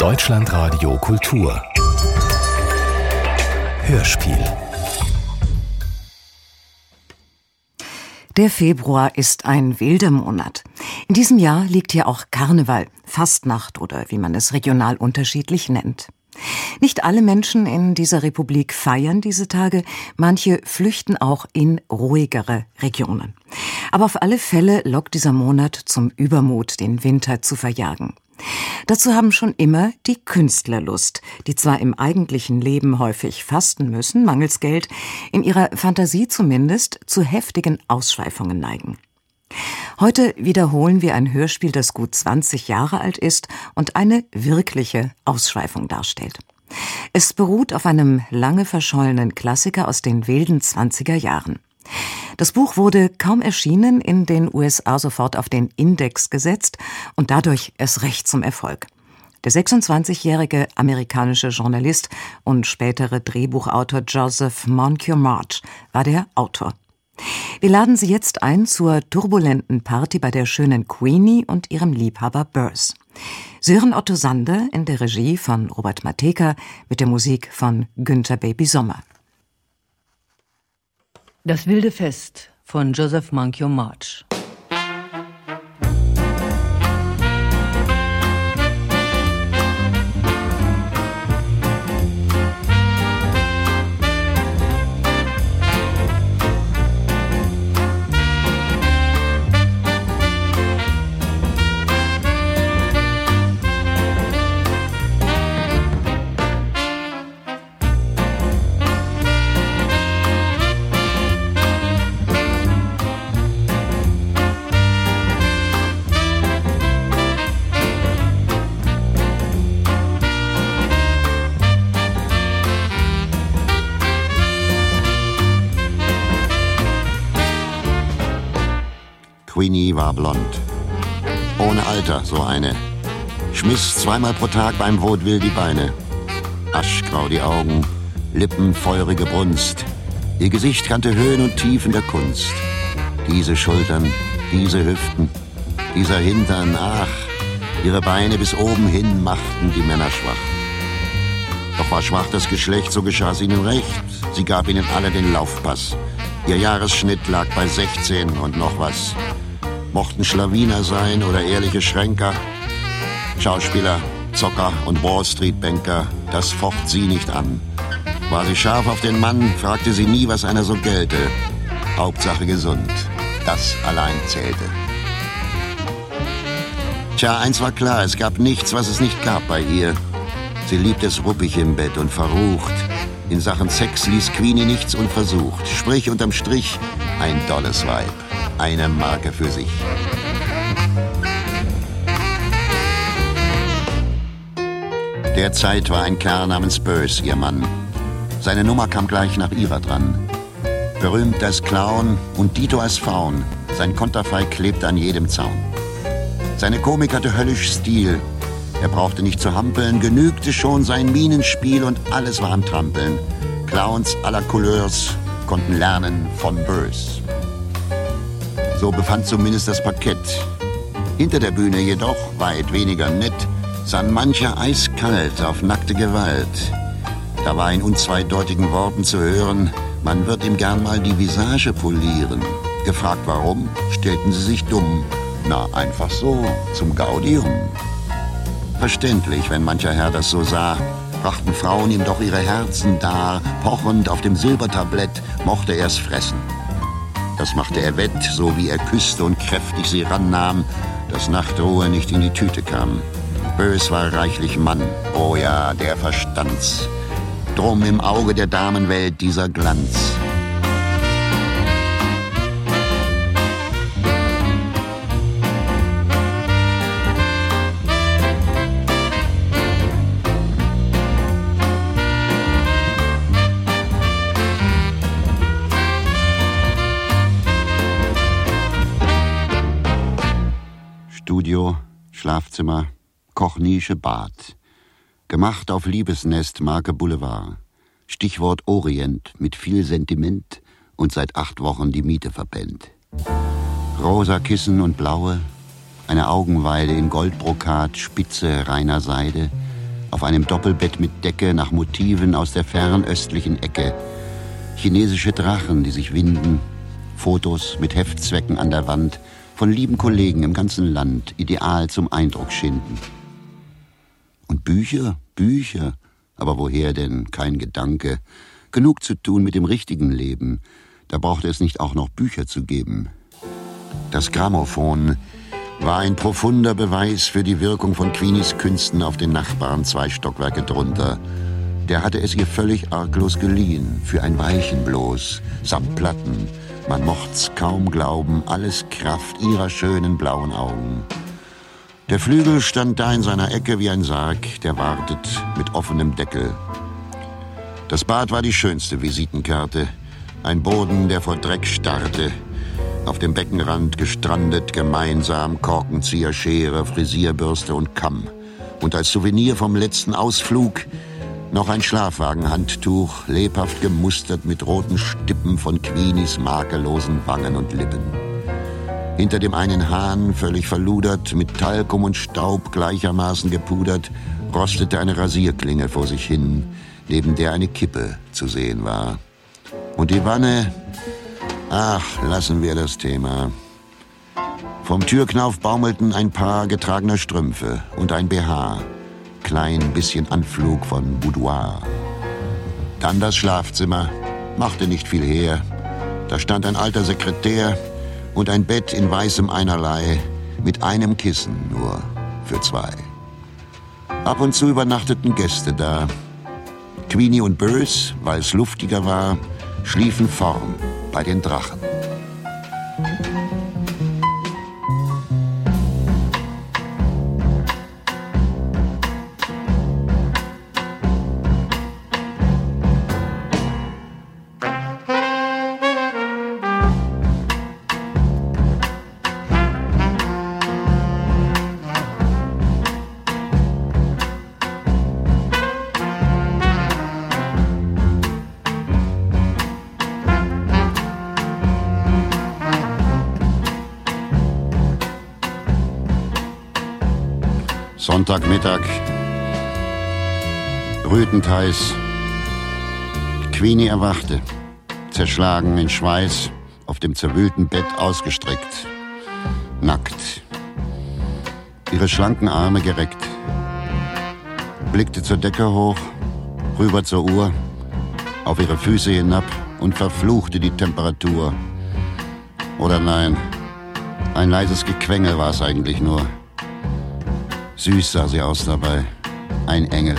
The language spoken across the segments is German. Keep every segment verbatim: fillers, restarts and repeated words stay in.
Deutschlandradio Kultur Hörspiel. Der Februar ist ein wilder Monat. In diesem Jahr liegt hier auch Karneval, Fastnacht oder wie man es regional unterschiedlich nennt. Nicht alle Menschen in dieser Republik feiern diese Tage, manche flüchten auch in ruhigere Regionen. Aber auf alle Fälle lockt dieser Monat zum Übermut, den Winter zu verjagen. Dazu haben schon immer die Künstler Lust, die zwar im eigentlichen Leben häufig fasten müssen, mangels Geld, in ihrer Fantasie zumindest zu heftigen Ausschweifungen neigen. Heute wiederholen wir ein Hörspiel, das gut zwanzig Jahre alt ist und eine wirkliche Ausschweifung darstellt. Es beruht auf einem lange verschollenen Klassiker aus den wilden zwanziger Jahren. Das Buch wurde kaum erschienen, in den U S A sofort auf den Index gesetzt und dadurch erst recht zum Erfolg. Der sechsundzwanzigjährige amerikanische Journalist und spätere Drehbuchautor Joseph Moncure March war der Autor. Wir laden Sie jetzt ein zur turbulenten Party bei der schönen Queenie und ihrem Liebhaber Boers. Sören Otto Sander in der Regie von Robert Mateka mit der Musik von Günther Baby Sommer. Das wilde Fest von Joseph Moncure March. Queenie war blond. Ohne Alter, so eine. Schmiss zweimal pro Tag beim Vaudeville die Beine. Aschgrau die Augen, Lippen feurige Brunst. Ihr Gesicht kannte Höhen und Tiefen der Kunst. Diese Schultern, diese Hüften, dieser Hintern, ach, ihre Beine bis oben hin machten die Männer schwach. Doch war schwach das Geschlecht, so geschah's ihnen recht. Sie gab ihnen alle den Laufpass. Ihr Jahresschnitt lag bei sechzehn und noch was. Mochten Schlawiner sein oder ehrliche Schränker, Schauspieler, Zocker und Wall-Street-Banker, das focht sie nicht an. War sie scharf auf den Mann, fragte sie nie, was einer so gelte. Hauptsache gesund, das allein zählte. Tja, eins war klar, es gab nichts, was es nicht gab bei ihr. Sie liebte es ruppig im Bett und verrucht. In Sachen Sex ließ Queenie nichts unversucht. Sprich, unterm Strich, ein dolles Weib. Eine Marke für sich. Derzeit war ein Kerl namens Boers ihr Mann. Seine Nummer kam gleich nach ihrer dran. Berühmt als Clown und dito als Faun. Sein Konterfei klebte an jedem Zaun. Seine Komik hatte höllisch Stil. Er brauchte nicht zu hampeln, genügte schon sein Minenspiel und alles war am Trampeln. Clowns aller Couleurs konnten lernen von Boers. So befand zumindest das Parkett. Hinter der Bühne jedoch, weit weniger nett, sann mancher eiskalt auf nackte Gewalt. Da war in unzweideutigen Worten zu hören, man wird ihm gern mal die Visage polieren. Gefragt warum, stellten sie sich dumm. Na, einfach so, zum Gaudium. Verständlich, wenn mancher Herr das so sah, brachten Frauen ihm doch ihre Herzen dar, pochend auf dem Silbertablett mochte er's fressen. Das machte er wett, so wie er küsste und kräftig sie rannahm, dass Nachtruhe nicht in die Tüte kam. Boers war reichlich Mann, oh ja, der verstand's. Drum im Auge der Damenwelt dieser Glanz. Studio, Schlafzimmer, Kochnische, Bad. Gemacht auf Liebesnest, Marke Boulevard. Stichwort Orient mit viel Sentiment und seit acht Wochen die Miete verpennt. Rosa Kissen und blaue, eine Augenweide in Goldbrokat, spitze, reiner Seide. Auf einem Doppelbett mit Decke nach Motiven aus der fernöstlichen Ecke. Chinesische Drachen, die sich winden. Fotos mit Heftzwecken an der Wand von lieben Kollegen im ganzen Land, ideal zum Eindruck schinden. Und Bücher, Bücher, aber woher denn? Kein Gedanke. Genug zu tun mit dem richtigen Leben. Da brauchte es nicht auch noch Bücher zu geben. Das Grammophon war ein profunder Beweis für die Wirkung von Queenies Künsten auf den Nachbarn zwei Stockwerke drunter. Der hatte es ihr völlig arglos geliehen, für ein Weilchen bloß, samt Platten. Man mocht's kaum glauben, alles Kraft ihrer schönen blauen Augen. Der Flügel stand da in seiner Ecke wie ein Sarg, der wartet mit offenem Deckel. Das Bad war die schönste Visitenkarte, ein Boden, der vor Dreck starrte. Auf dem Beckenrand gestrandet, gemeinsam Korkenzieher, Schere, Frisierbürste und Kamm. Und als Souvenir vom letzten Ausflug noch ein Schlafwagenhandtuch, lebhaft gemustert mit roten Stippen von Queenies makellosen Wangen und Lippen. Hinter dem einen Hahn, völlig verludert, mit Talkum und Staub gleichermaßen gepudert, rostete eine Rasierklinge vor sich hin, neben der eine Kippe zu sehen war. Und die Wanne... Ach, lassen wir das Thema. Vom Türknauf baumelten ein paar getragener Strümpfe und ein B H. Klein bisschen Anflug von Boudoir. Dann das Schlafzimmer, machte nicht viel her. Da stand ein alter Sekretär und ein Bett in weißem Einerlei, mit einem Kissen nur für zwei. Ab und zu übernachteten Gäste da. Queenie und Bös, weil es luftiger war, schliefen vorn bei den Drachen. Sonntagmittag, brütend heiß. Queenie erwachte, zerschlagen in Schweiß, auf dem zerwühlten Bett ausgestreckt, nackt, ihre schlanken Arme gereckt, blickte zur Decke hoch, rüber zur Uhr, auf ihre Füße hinab und verfluchte die Temperatur. Oder nein, ein leises Gequengel war es eigentlich nur. Süß sah sie aus dabei, ein Engel.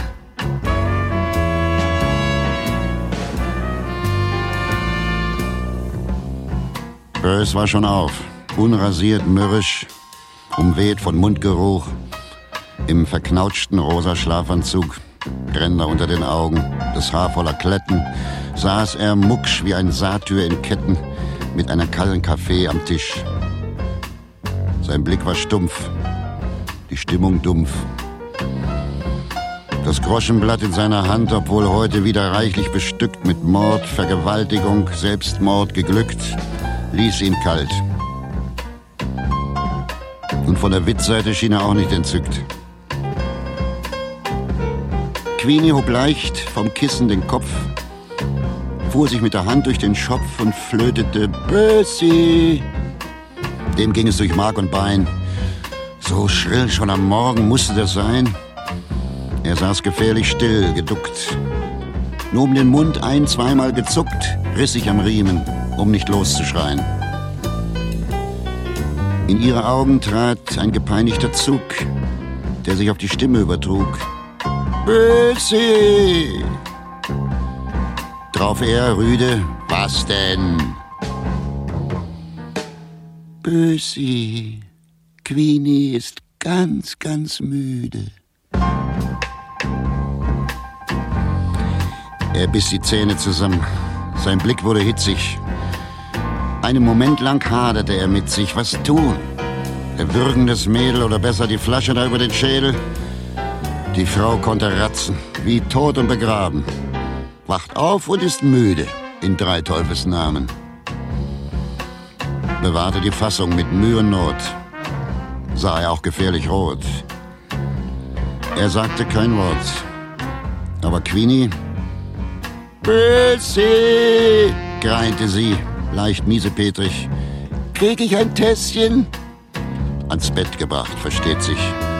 Bös war schon auf, unrasiert, mürrisch, umweht von Mundgeruch, im verknautschten rosa Schlafanzug, Ränder unter den Augen, das Haar voller Kletten, saß er mucksch wie ein Satyr in Ketten mit einer kalten Kaffee am Tisch. Sein Blick war stumpf, die Stimmung dumpf. Das Groschenblatt in seiner Hand, obwohl heute wieder reichlich bestückt mit Mord, Vergewaltigung, Selbstmord geglückt, ließ ihn kalt. Und von der Witzseite schien er auch nicht entzückt. Queenie hob leicht vom Kissen den Kopf, fuhr sich mit der Hand durch den Schopf und flötete Bösi. Dem ging es durch Mark und Bein. So schrill schon am Morgen musste das sein. Er saß gefährlich still, geduckt. Nur um den Mund ein-, zweimal gezuckt, riss sich am Riemen, um nicht loszuschreien. In ihre Augen trat ein gepeinigter Zug, der sich auf die Stimme übertrug. Bösi! Drauf er rüde, was denn? Bösi, Queenie ist ganz, ganz müde. Er biss die Zähne zusammen. Sein Blick wurde hitzig. Einen Moment lang haderte er mit sich. Was tun? Erwürgen das Mädel oder besser die Flasche da über den Schädel? Die Frau konnte ratzen, wie tot und begraben. Wacht auf und ist müde, in drei Teufels Namen. Bewahrte die Fassung mit Mühe und Not. Sah er auch gefährlich rot. Er sagte kein Wort. Aber Queenie... Böse, greinte sie, leicht miesepetrig. Krieg ich ein Tässchen? Ans Bett gebracht, versteht sich.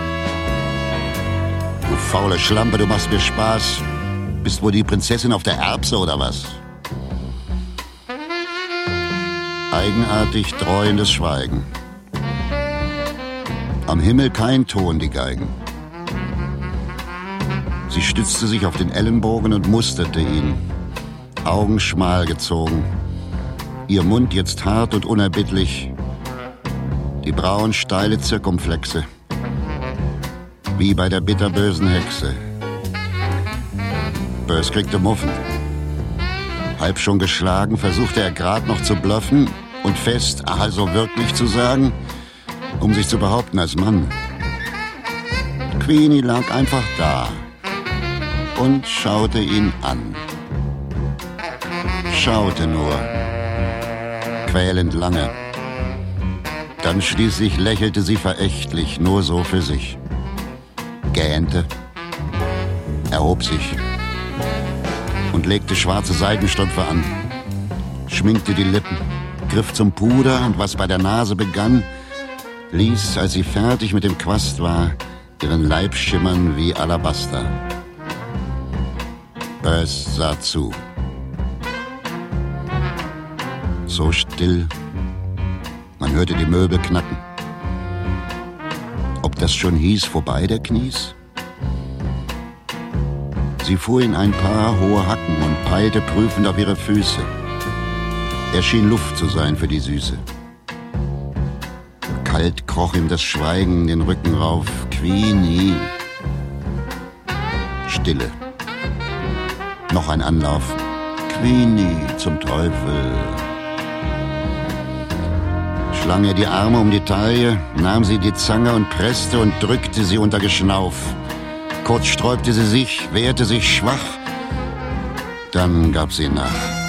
Du faule Schlampe, du machst mir Spaß. Bist wohl die Prinzessin auf der Erbse oder was? Eigenartig dreuendes Schweigen. Am Himmel kein Ton, die Geigen. Sie stützte sich auf den Ellenbogen und musterte ihn. Augen schmal gezogen. Ihr Mund jetzt hart und unerbittlich. Die Brauen steile Zirkumflexe. Wie bei der bitterbösen Hexe. Bös kriegte Muffen. Halb schon geschlagen, versuchte er grad noch zu bluffen und fest, also wirklich zu sagen, um sich zu behaupten als Mann. Queenie lag einfach da und schaute ihn an. Schaute nur. Quälend lange. Dann schließlich lächelte sie verächtlich, nur so für sich. Gähnte, erhob sich und legte schwarze Seidenstrümpfe an, schminkte die Lippen, griff zum Puder und was bei der Nase begann, ließ, als sie fertig mit dem Quast war, ihren Leib schimmern wie Alabaster. Bös sah zu. So still, man hörte die Möbel knacken. Ob das schon hieß, vorbei der Knies? Sie fuhr in ein paar hohe Hacken und peilte prüfend auf ihre Füße. Er schien Luft zu sein für die Süße. Kalt kroch ihm das Schweigen den Rücken rauf. Queenie. Stille. Noch ein Anlauf. Queenie, zum Teufel. Schlang er die Arme um die Taille, nahm sie die Zange und presste und drückte sie unter Geschnauf. Kurz sträubte sie sich, wehrte sich schwach, dann gab sie nach.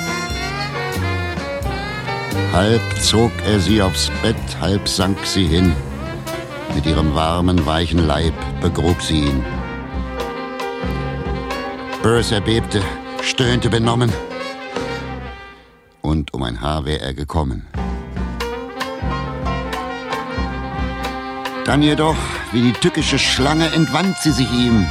Halb zog er sie aufs Bett, halb sank sie hin. Mit ihrem warmen, weichen Leib begrub sie ihn. Bös erbebte, stöhnte benommen. Und um ein Haar wär er gekommen. Dann jedoch, wie die tückische Schlange, entwand sie sich ihm.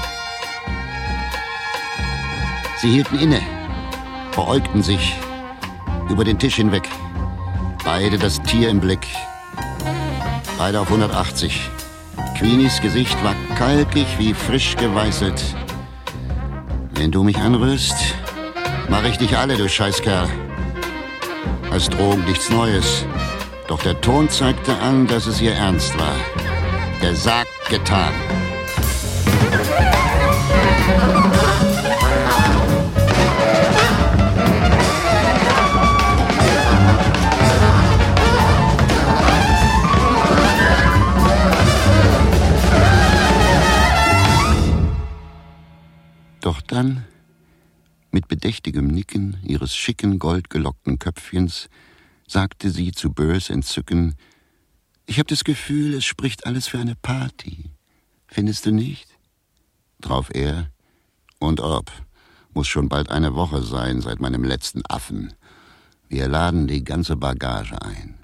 Sie hielten inne, beäugten sich über den Tisch hinweg. Beide das Tier im Blick. Beide auf hundertachtzig. Queenies Gesicht war kalkig wie frisch geweißelt. Wenn du mich anrührst, mach ich dich alle, du Scheißkerl. Als Drohung nichts Neues. Doch der Ton zeigte an, dass es ihr ernst war. Gesagt, getan. Doch dann, mit bedächtigem Nicken ihres schicken, goldgelockten Köpfchens, sagte sie zu Bös Entzücken: Ich hab das Gefühl, es spricht alles für eine Party. Findest du nicht? Drauf er: Und ob, muss schon bald eine Woche sein seit meinem letzten Affen. Wir laden die ganze Bagage ein.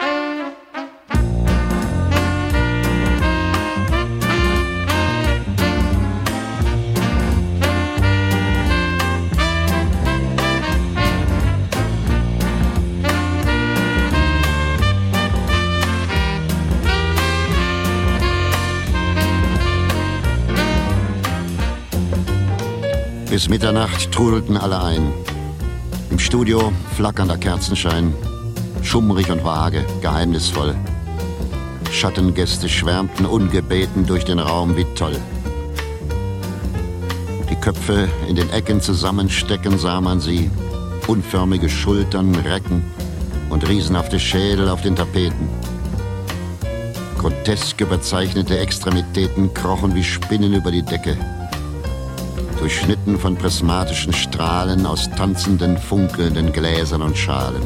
Bis Mitternacht trudelten alle ein. Im Studio flackernder Kerzenschein, schummrig und vage, geheimnisvoll. Schattengäste schwärmten ungebeten durch den Raum wie toll. Die Köpfe in den Ecken zusammenstecken sah man sie, unförmige Schultern, Recken und riesenhafte Schädel auf den Tapeten. Grotesk überzeichnete Extremitäten krochen wie Spinnen über die Decke, durchschnitten von prismatischen Strahlen aus tanzenden, funkelnden Gläsern und Schalen.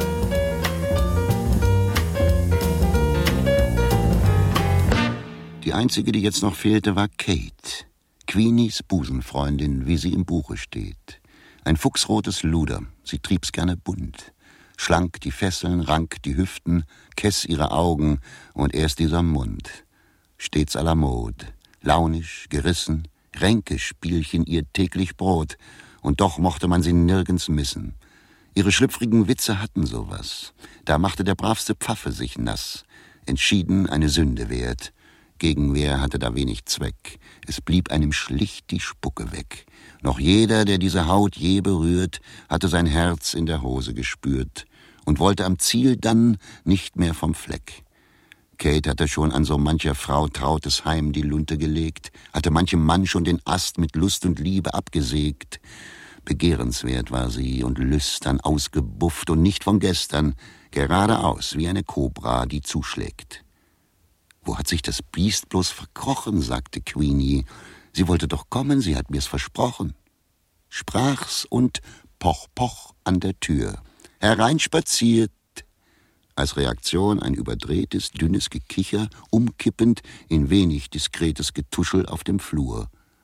Die einzige, die jetzt noch fehlte, war Kate, Queenies Busenfreundin, wie sie im Buche steht. Ein fuchsrotes Luder, sie trieb's gerne bunt. Schlank die Fesseln, rank die Hüften, kess ihre Augen und erst dieser Mund. Stets à la mode, launisch, gerissen, Ränkespielchen ihr täglich Brot, und doch mochte man sie nirgends missen. Ihre schlüpfrigen Witze hatten sowas, da machte der bravste Pfaffe sich nass, entschieden eine Sünde wert. Gegenwehr hatte da wenig Zweck, es blieb einem schlicht die Spucke weg. Noch jeder, der diese Haut je berührt, hatte sein Herz in der Hose gespürt und wollte am Ziel dann nicht mehr vom Fleck. Kate hatte schon an so mancher Frau trautes Heim die Lunte gelegt, hatte manchem Mann schon den Ast mit Lust und Liebe abgesägt. Begehrenswert war sie und lüstern ausgebufft und nicht von gestern, geradeaus wie eine Kobra, die zuschlägt. »Wo hat sich das Biest bloß verkrochen?« sagte Queenie. »Sie wollte doch kommen, sie hat mir's versprochen.« Sprach's und poch, poch an der Tür. Hereinspaziert. Als Reaktion ein überdrehtes, dünnes Gekicher, umkippend in wenig diskretes Getuschel auf dem Flur.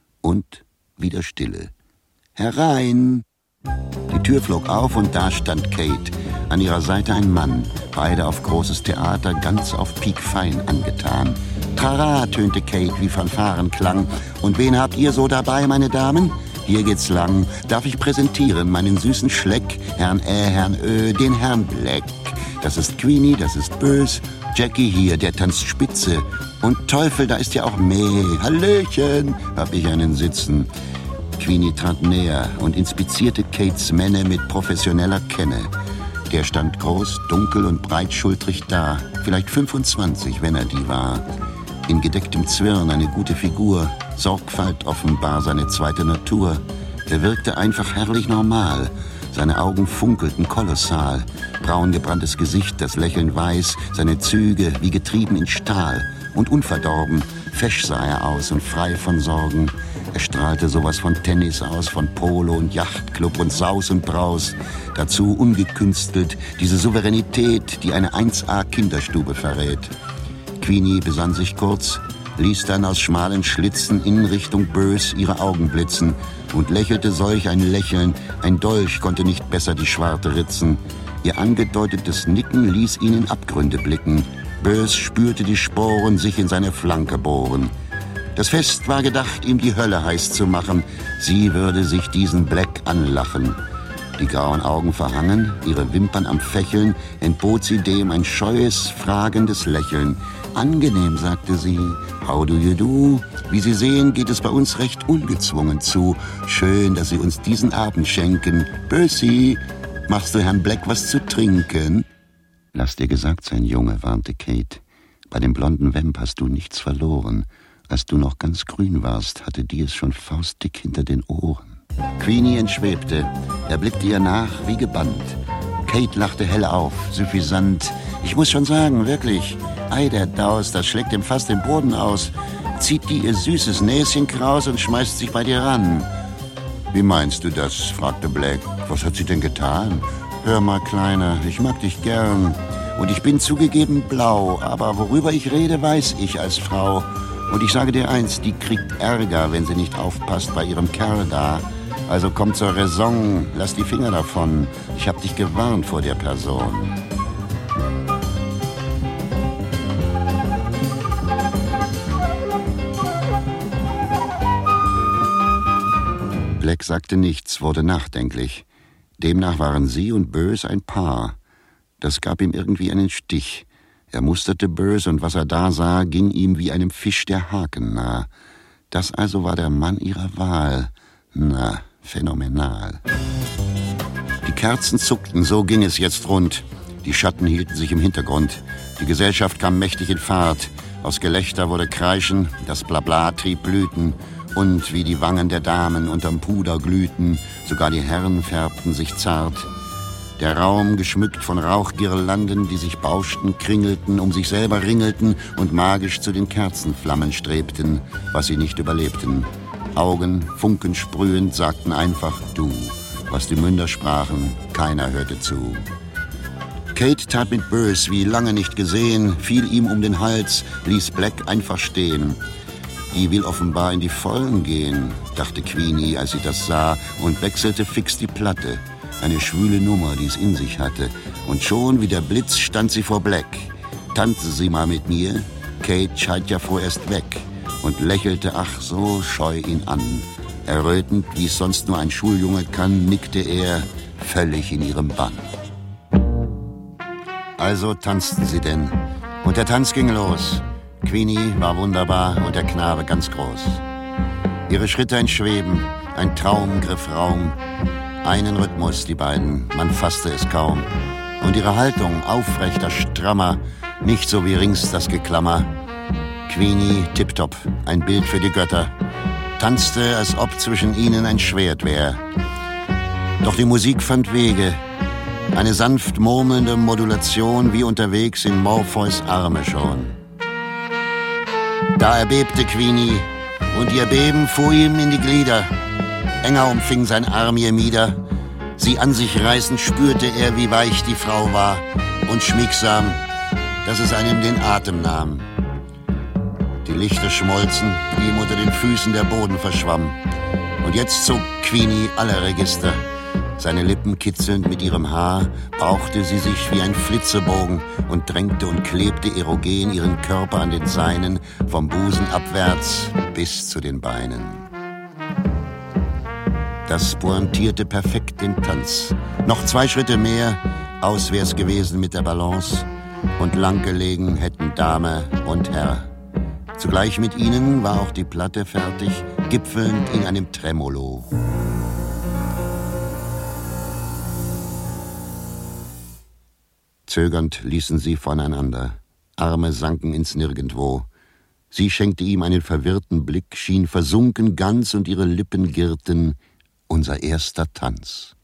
Und wieder Stille. »Herein!« Die Tür flog auf und da stand Kate. An ihrer Seite ein Mann, beide auf großes Theater, ganz auf piekfein angetan. »Trara«, tönte Kate wie Fanfarenklang. »Und wen habt ihr so dabei, meine Damen? Hier geht's lang. Darf ich präsentieren meinen süßen Schleck, Herrn Ä, Herrn Ö, den Herrn Black. Das ist Queenie, das ist Bös. Jackie hier, der tanzt Spitze. Und Teufel, da ist ja auch May. Hallöchen, hab ich einen Sitzen.« Queenie trat näher und inspizierte Kates Männer mit professioneller Kenne. Der stand groß, dunkel und breitschultrig da, vielleicht fünfundzwanzig, wenn er die war. In gedecktem Zwirn eine gute Figur, Sorgfalt offenbar seine zweite Natur. Er wirkte einfach herrlich normal, seine Augen funkelten kolossal, braun gebranntes Gesicht, das Lächeln weiß, seine Züge wie getrieben in Stahl. Und unverdorben, fesch sah er aus und frei von Sorgen. Er strahlte sowas von Tennis aus, von Polo und Yachtclub und Saus und Braus. Dazu ungekünstelt diese Souveränität, die eine eins A Kinderstube verrät. Queenie besann sich kurz, ließ dann aus schmalen Schlitzen in Richtung Bös ihre Augen blitzen und lächelte solch ein Lächeln, ein Dolch konnte nicht besser die Schwarte ritzen. Ihr angedeutetes Nicken ließ ihn in Abgründe blicken. Bös spürte die Sporen sich in seine Flanke bohren. Das Fest war gedacht, ihm die Hölle heiß zu machen. Sie würde sich diesen Black anlachen. Die grauen Augen verhangen, ihre Wimpern am Fächeln, entbot sie dem ein scheues, fragendes Lächeln. »Angenehm«, sagte sie, »how do you do? Wie Sie sehen, geht es bei uns recht ungezwungen zu. Schön, dass Sie uns diesen Abend schenken. Bösi, machst du Herrn Black was zu trinken?« »Lass dir gesagt sein, Junge«, warnte Kate. »Bei dem blonden Vamp hast du nichts verloren. Als du noch ganz grün warst, hatte die es schon faustdick hinter den Ohren.« Queenie entschwebte. Er blickte ihr nach, wie gebannt. Kate lachte hell auf, suffisant. »Ich muss schon sagen, wirklich, ei, der Daus, das schlägt ihm fast den Boden aus. Zieht die ihr süßes Näschen kraus und schmeißt sich bei dir ran.« »Wie meinst du das?« fragte Black. »Was hat sie denn getan?« »Hör mal, Kleiner, ich mag dich gern. Und ich bin zugegeben blau, aber worüber ich rede, weiß ich als Frau. Und ich sage dir eins, die kriegt Ärger, wenn sie nicht aufpasst bei ihrem Kerl da. Also komm zur Raison, lass die Finger davon. Ich hab dich gewarnt vor der Person.« Black sagte nichts, wurde nachdenklich. Demnach waren sie und Bös ein Paar. Das gab ihm irgendwie einen Stich. Er musterte Bös und was er da sah, ging ihm wie einem Fisch der Haken nah. Das also war der Mann ihrer Wahl. Na, phänomenal. Die Kerzen zuckten, so ging es jetzt rund. Die Schatten hielten sich im Hintergrund. Die Gesellschaft kam mächtig in Fahrt. Aus Gelächter wurde Kreischen, das Blabla trieb Blüten. Und wie die Wangen der Damen unterm Puder glühten, sogar die Herren färbten sich zart. Der Raum, geschmückt von Rauchgirlanden, die sich bauschten, kringelten, um sich selber ringelten und magisch zu den Kerzenflammen strebten, was sie nicht überlebten. Augen, funkensprühend, sagten einfach »du«. Was die Münder sprachen, keiner hörte zu. Kate tat mit Burrs wie lange nicht gesehen, fiel ihm um den Hals, ließ Black einfach stehen. Die will offenbar in die Vollen gehen, dachte Queenie, als sie das sah, und wechselte fix die Platte. Eine schwüle Nummer, die es in sich hatte. Und schon wie der Blitz stand sie vor Black. Tanzen Sie mal mit mir? Kate scheint ja vorerst weg und lächelte ach so scheu ihn an. Errötend, wie es sonst nur ein Schuljunge kann, nickte er, völlig in ihrem Bann. Also tanzten sie denn. Und der Tanz ging los. Queenie war wunderbar und der Knabe ganz groß. Ihre Schritte ein Schweben, ein Traum griff Raum. Einen Rhythmus, die beiden, man fasste es kaum. Und ihre Haltung, aufrechter, strammer, nicht so wie rings das Geklammer. Queenie, tipptopp, ein Bild für die Götter. Tanzte, als ob zwischen ihnen ein Schwert wär. Doch die Musik fand Wege. Eine sanft murmelnde Modulation, wie unterwegs in Morpheus Arme schon. Da erbebte Queenie, und ihr Beben fuhr ihm in die Glieder. Enger umfing sein Arm ihr Mieder. Sie an sich reißend spürte er, wie weich die Frau war, und schmiegsam, dass es einem den Atem nahm. Die Lichter schmolzen, wie ihm unter den Füßen der Boden verschwamm. Und jetzt zog Queenie alle Register. Seine Lippen kitzelnd mit ihrem Haar, bauchte sie sich wie ein Flitzebogen und drängte und klebte erogen ihren Körper an den seinen, vom Busen abwärts bis zu den Beinen. Das pointierte perfekt den Tanz. Noch zwei Schritte mehr, aus wär's gewesen mit der Balance, und lang gelegen hätten Dame und Herr. Zugleich mit ihnen war auch die Platte fertig, gipfelnd in einem Tremolo. Zögernd ließen sie voneinander. Arme sanken ins Nirgendwo. Sie schenkte ihm einen verwirrten Blick, schien versunken ganz, und ihre Lippen girrten: unser erster Tanz.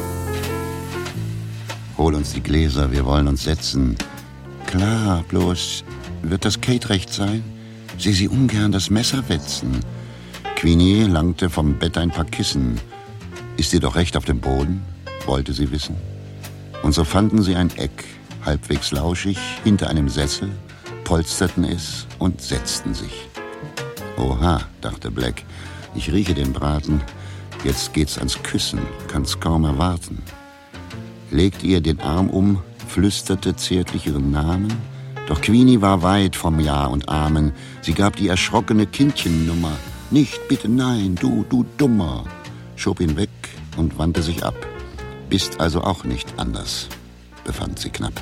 Hol uns die Gläser, wir wollen uns setzen. Klar, bloß, wird das Kate recht sein? Seh sie ungern das Messer wetzen. Queenie langte vom Bett ein paar Kissen. Ist ihr doch recht auf dem Boden? Wollte sie wissen. Und so fanden sie ein Eck, halbwegs lauschig, hinter einem Sessel, polsterten es und setzten sich. Oha, dachte Black, ich rieche den Braten. Jetzt geht's ans Küssen, kann's kaum erwarten. Legte ihr den Arm um, flüsterte zärtlich ihren Namen. Doch Queenie war weit vom Ja und Amen. Sie gab die erschrockene Kindchennummer. Nicht, bitte, nein, du, du Dummer. Schob ihn weg und wandte sich ab. Bist also auch nicht anders, befand sie knapp.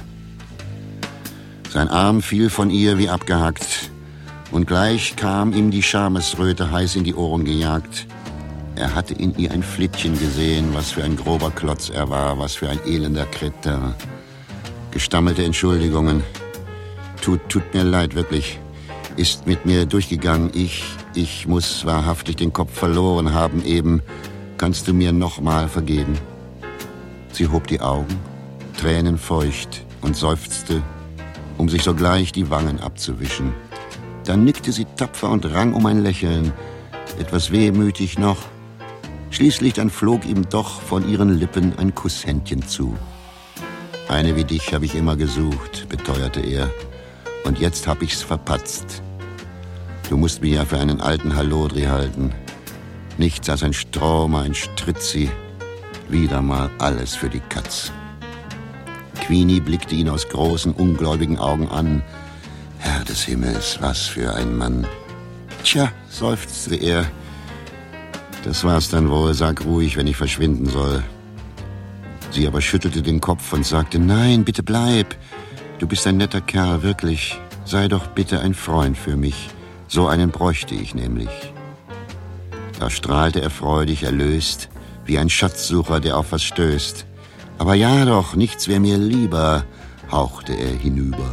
Sein Arm fiel von ihr wie abgehackt. Und gleich kam ihm die Schamesröte heiß in die Ohren gejagt. Er hatte in ihr ein Flittchen gesehen, was für ein grober Klotz er war, was für ein elender Kretin. Gestammelte Entschuldigungen. Tut, tut mir leid, wirklich. Ist mit mir durchgegangen. Ich, ich muss wahrhaftig den Kopf verloren haben eben. Kannst du mir noch mal vergeben? Sie hob die Augen, tränenfeucht, und seufzte, um sich sogleich die Wangen abzuwischen. Dann nickte sie tapfer und rang um ein Lächeln, etwas wehmütig noch. Schließlich dann flog ihm doch von ihren Lippen ein Kusshändchen zu. Eine wie dich habe ich immer gesucht, beteuerte er. Und jetzt hab ich's verpatzt. Du musst mich ja für einen alten Hallodri halten. Nichts als ein Strom, ein Stritzi. Wieder mal alles für die Katz. Queenie blickte ihn aus großen, ungläubigen Augen an. Herr des Himmels, was für ein Mann. Tja, seufzte er. Das war's dann wohl, sag ruhig, wenn ich verschwinden soll. Sie aber schüttelte den Kopf und sagte, nein, bitte bleib. Du bist ein netter Kerl, wirklich. Sei doch bitte ein Freund für mich. So einen bräuchte ich nämlich. Da strahlte er freudig erlöst, wie ein Schatzsucher, der auf was stößt. Aber ja doch, nichts wär mir lieber, hauchte er hinüber.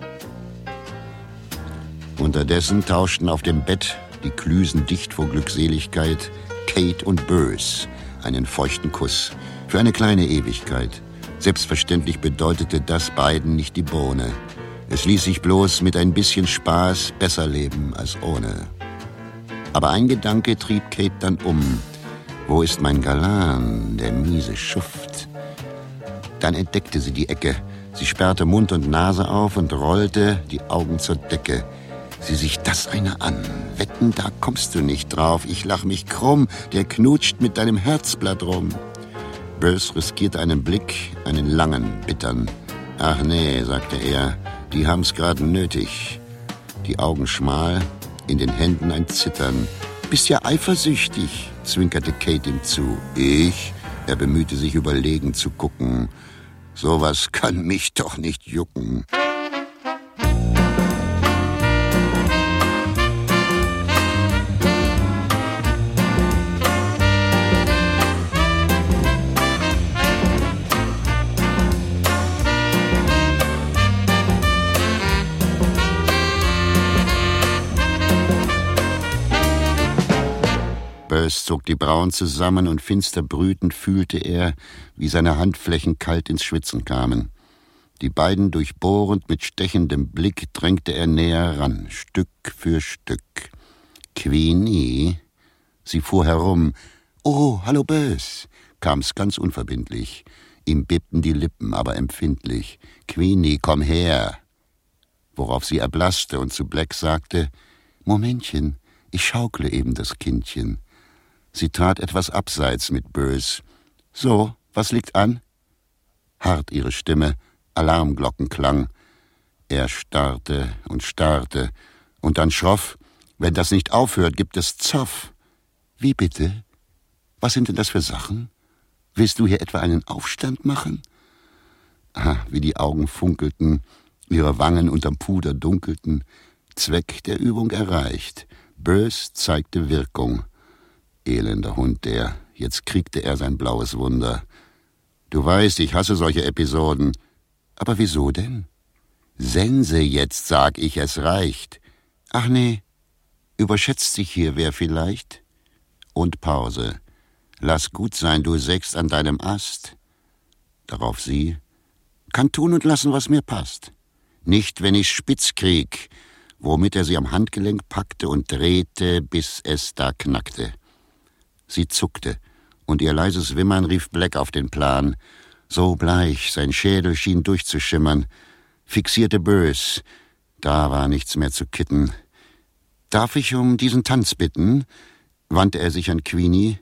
Unterdessen tauschten auf dem Bett, die Klüsen dicht vor Glückseligkeit, Kate und Burrs einen feuchten Kuss für eine kleine Ewigkeit. Selbstverständlich bedeutete das beiden nicht die Bohne. Es ließ sich bloß mit ein bisschen Spaß besser leben als ohne. Aber ein Gedanke trieb Kate dann um. Wo ist mein Galan, der miese Schuft? Dann entdeckte sie die Ecke, Sie sperrte Mund und Nase auf und rollte die Augen zur Decke. Sieh sich das eine an. Wetten, da kommst du nicht drauf. Ich lach mich krumm. Der knutscht mit deinem Herzblatt rum. Bös riskierte einen Blick, einen langen, bittern. Ach nee, sagte er, die haben's grad nötig. Die Augen schmal, in den Händen ein Zittern. Bist ja eifersüchtig, zwinkerte Kate ihm zu. Ich? Er bemühte sich überlegen zu gucken. Sowas kann mich doch nicht jucken. Bös zog die Brauen zusammen und finster brütend fühlte er, wie seine Handflächen kalt ins Schwitzen kamen. Die beiden durchbohrend mit stechendem Blick drängte er näher ran, Stück für Stück. Queenie? Sie fuhr herum. »Oh, hallo Bös«, kam's ganz unverbindlich. Ihm bebten die Lippen, aber empfindlich. »Queenie, komm her!« Worauf sie erblasste und zu Black sagte, »Momentchen, ich schaukle eben das Kindchen.« Sie trat etwas abseits mit Bös. »So, was liegt an?« Hart ihre Stimme, Alarmglockenklang. Er starrte und starrte und dann schroff, »Wenn das nicht aufhört, gibt es Zoff.« »Wie bitte? Was sind denn das für Sachen? Willst du hier etwa einen Aufstand machen?« Ah, wie die Augen funkelten, ihre Wangen unterm Puder dunkelten. Zweck der Übung erreicht. Bös zeigte Wirkung. Elender Hund der, jetzt kriegte er sein blaues Wunder. »Du weißt, ich hasse solche Episoden.« »Aber wieso denn?« »Sense jetzt, sag ich, es reicht.« »Ach nee, überschätzt sich hier wer vielleicht?« Und Pause. »Lass gut sein, du sägst an deinem Ast.« Darauf sie, »Kann tun und lassen, was mir passt. Nicht, wenn ich's spitz krieg«, womit er sie am Handgelenk packte und drehte, bis es da knackte. Sie zuckte, und ihr leises Wimmern rief Black auf den Plan. So bleich, sein Schädel schien durchzuschimmern, fixierte Bös. Da war nichts mehr zu kitten. »Darf ich um diesen Tanz bitten?« wandte er sich an Queenie.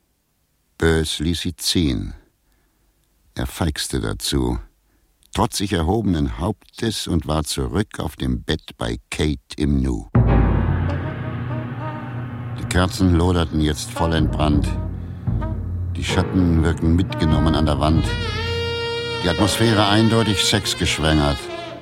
Bös ließ sie ziehen. Er feixte dazu, trotzig erhobenen Hauptes, und war zurück auf dem Bett bei Kate im Nu. Die Kerzen loderten jetzt voll entbrannt. Die Schatten wirkten mitgenommen an der Wand. Die Atmosphäre eindeutig sexgeschwängert.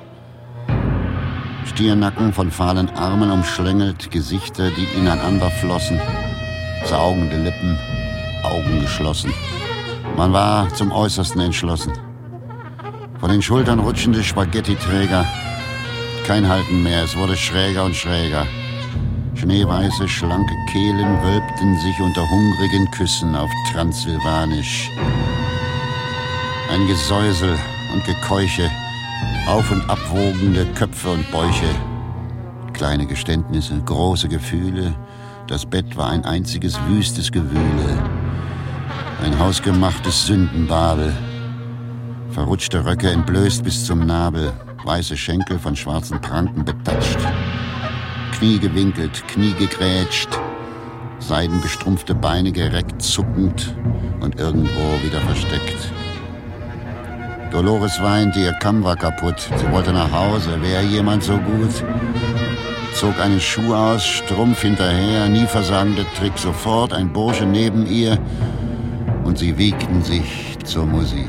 Stiernacken von fahlen Armen umschlängelt, Gesichter, die ineinander flossen, saugende Lippen, Augen geschlossen. Man war zum Äußersten entschlossen. Von den Schultern rutschende Spaghetti-Träger. Kein Halten mehr, es wurde schräger und schräger. Schneeweiße, schlanke Kehlen wölbten sich unter hungrigen Küssen auf Transsilvanisch. Ein Gesäusel und Gekeuche, auf- und abwogende Köpfe und Bäuche. Kleine Geständnisse, große Gefühle. Das Bett war ein einziges wüstes Gewühle. Ein hausgemachtes Sündenbabel. Verrutschte Röcke entblößt bis zum Nabel. Weiße Schenkel von schwarzen Pranken betatscht. Knie gewinkelt, Knie gegrätscht, seidenbestrumpfte Beine gereckt, zuckend und irgendwo wieder versteckt. Dolores weinte, ihr Kamm war kaputt, sie wollte nach Hause, wäre jemand so gut. Zog einen Schuh aus, Strumpf hinterher, nie versagender Trick, sofort ein Bursche neben ihr, und sie wiegten sich zur Musik.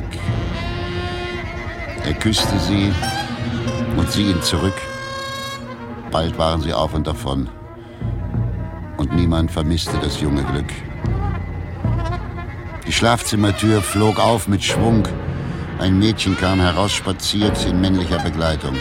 Er küsste sie und sie ihn zurück. Bald waren sie auf und davon. Und niemand vermisste das junge Glück. Die Schlafzimmertür flog auf mit Schwung. Ein Mädchen kam herausspaziert in männlicher Begleitung.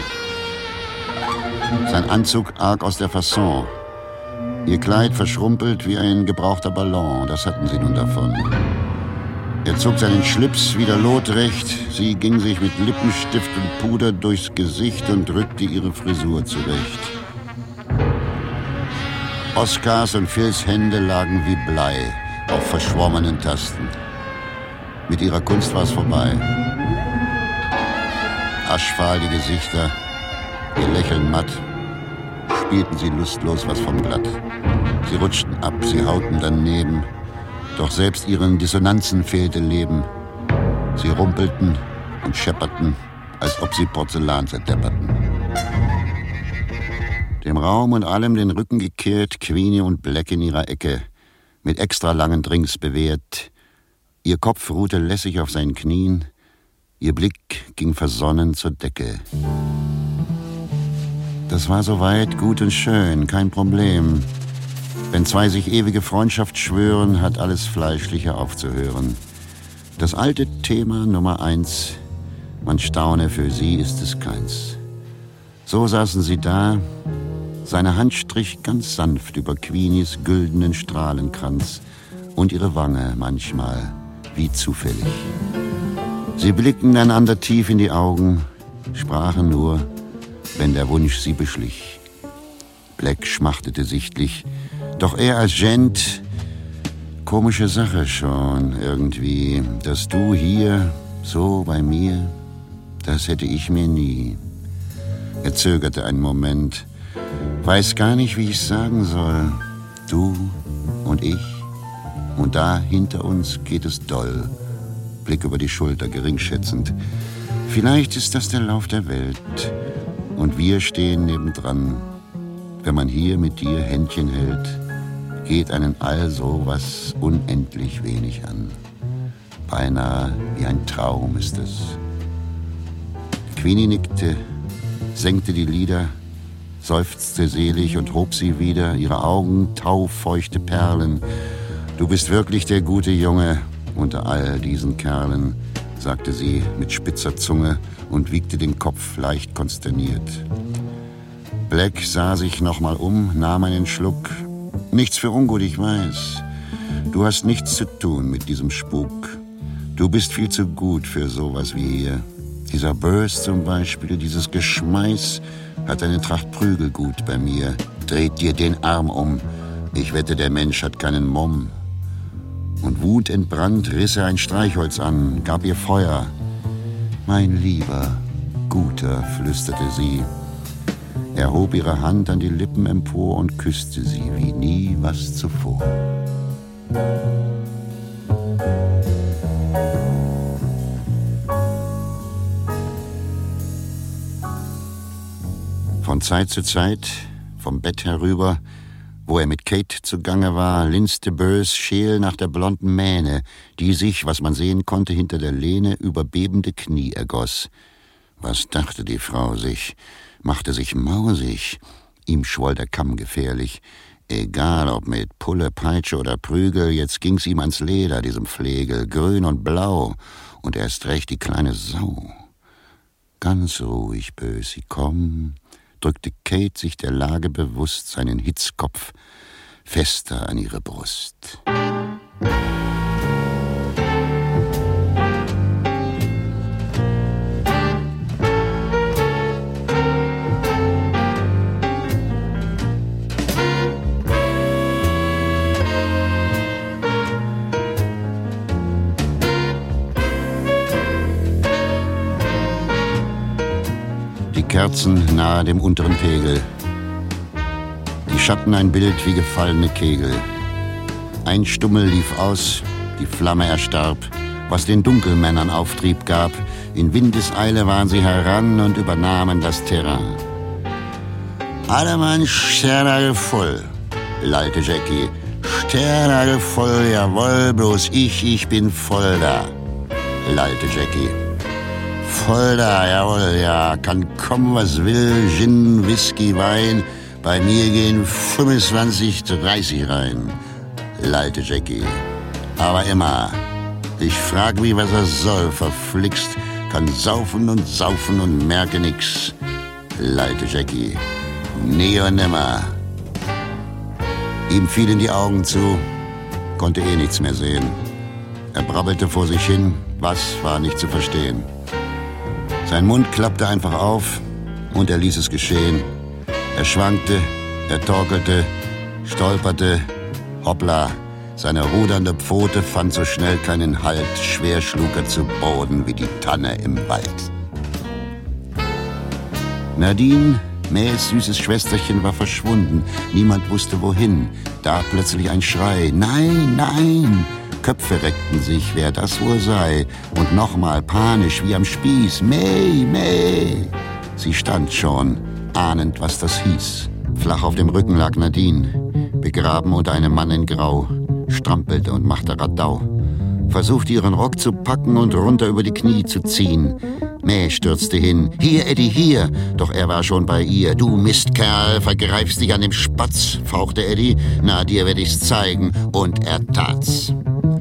Sein Anzug arg aus der Fasson. Ihr Kleid verschrumpelt wie ein gebrauchter Ballon. Das hatten sie nun davon. Er zog seinen Schlips wieder lotrecht. Sie ging sich mit Lippenstift und Puder durchs Gesicht und rückte ihre Frisur zurecht. Oskars und Phils Hände lagen wie Blei auf verschwommenen Tasten. Mit ihrer Kunst war es vorbei. aschfahl die Gesichter, ihr Lächeln matt, spielten sie lustlos was vom Blatt. Sie rutschten ab, sie hauten daneben, doch selbst ihren Dissonanzen fehlte Leben. Sie rumpelten und schepperten, als ob sie Porzellan zerdepperten. Dem Raum und allem den Rücken gekehrt, Queenie und Black in ihrer Ecke, mit extra langen Drinks bewehrt. Ihr Kopf ruhte lässig auf seinen Knien, ihr Blick ging versonnen zur Decke. Das war soweit gut und schön, kein Problem. Wenn zwei sich ewige Freundschaft schwören, hat alles Fleischliche aufzuhören. Das alte Thema Nummer eins, man staune, für sie ist es keins. So saßen sie da, seine Hand strich ganz sanft über Queenies güldenen Strahlenkranz und ihre Wange manchmal, wie zufällig. Sie blickten einander tief in die Augen, sprachen nur, wenn der Wunsch sie beschlich. Black schmachtete sichtlich, doch er als Gent, komische Sache schon irgendwie, dass du hier, so bei mir, das hätte ich mir nie. Er zögerte einen Moment, weiß gar nicht, wie ich sagen soll. Du und ich, und da hinter uns geht es doll. Blick über die Schulter, geringschätzend. Vielleicht ist das der Lauf der Welt, und wir stehen nebendran. Wenn man hier mit dir Händchen hält, geht einen all so was unendlich wenig an. Beinahe wie ein Traum ist es. Queenie nickte, senkte die Lider, seufzte selig und hob sie wieder, ihre Augen taufeuchte Perlen. Du bist wirklich der gute Junge unter all diesen Kerlen, sagte sie mit spitzer Zunge und wiegte den Kopf leicht konsterniert. Black sah sich nochmal um, nahm einen Schluck. Nichts für ungut, ich weiß. Du hast nichts zu tun mit diesem Spuk. Du bist viel zu gut für sowas wie hier. Dieser Burst zum Beispiel, dieses Geschmeiß, hat eine Tracht Prügelgut bei mir. Dreht dir den Arm um. Ich wette, der Mensch hat keinen Mumm. Und wutentbrannt riss er ein Streichholz an, gab ihr Feuer. Mein Lieber, Guter, flüsterte sie. Er hob ihre Hand an die Lippen empor und küsste sie wie nie was zuvor. Von Zeit zu Zeit, vom Bett herüber, wo er mit Kate zugange war, linste Burrs scheel nach der blonden Mähne, die sich, was man sehen konnte, hinter der Lehne über bebende Knie ergoss. Was dachte die Frau sich? Machte sich mausig. Ihm schwoll der Kamm gefährlich. Egal, ob mit Pulle, Peitsche oder Prügel, jetzt ging's ihm ans Leder, diesem Flegel, grün und blau, und erst recht die kleine Sau. Ganz ruhig, Bösi, komm, drückte Kate sich der Lage bewusst, seinen Hitzkopf fester an ihre Brust. Kerzen nahe dem unteren Pegel. Die Schatten ein Bild wie gefallene Kegel. Ein Stummel lief aus, die Flamme erstarb, was den Dunkelmännern Auftrieb gab. In Windeseile waren sie heran und übernahmen das Terrain. Alle Mann sternagelvoll, lallte Jackie. Sternagelvoll, jawohl, bloß ich, ich bin voll da, lallte Jackie. Voll da, jawohl, ja, kann kommen, was will, Gin, Whisky, Wein, bei mir gehen fünfundzwanzig, dreißig rein, lallte Jackie. Aber immer, ich frag mich, was er soll, verflixt, kann saufen und saufen und merke nix, lallte Jackie. Nie und nimmer. Ihm fielen die Augen zu, konnte eh nichts mehr sehen. Er brabbelte vor sich hin, was war nicht zu verstehen. Sein Mund klappte einfach auf und er ließ es geschehen. Er schwankte, er torkelte, stolperte, hoppla. Seine rudernde Pfote fand so schnell keinen Halt, schwer schlug er zu Boden wie die Tanne im Wald. Nadine, Mäs süßes Schwesterchen, war verschwunden. Niemand wusste wohin. Da plötzlich ein Schrei. Nein, nein! Köpfe reckten sich, wer das wohl sei. Und nochmal panisch wie am Spieß. May, May! Sie stand schon, ahnend, was das hieß. Flach auf dem Rücken lag Nadine, begraben unter einem Mann in Grau. Strampelte und machte Radau. Versuchte ihren Rock zu packen und runter über die Knie zu ziehen. May stürzte hin. Hier, Eddie, hier! Doch er war schon bei ihr. Du Mistkerl, vergreifst dich an dem Spatz, fauchte Eddie. Na, dir werd ich's zeigen. Und er tat's.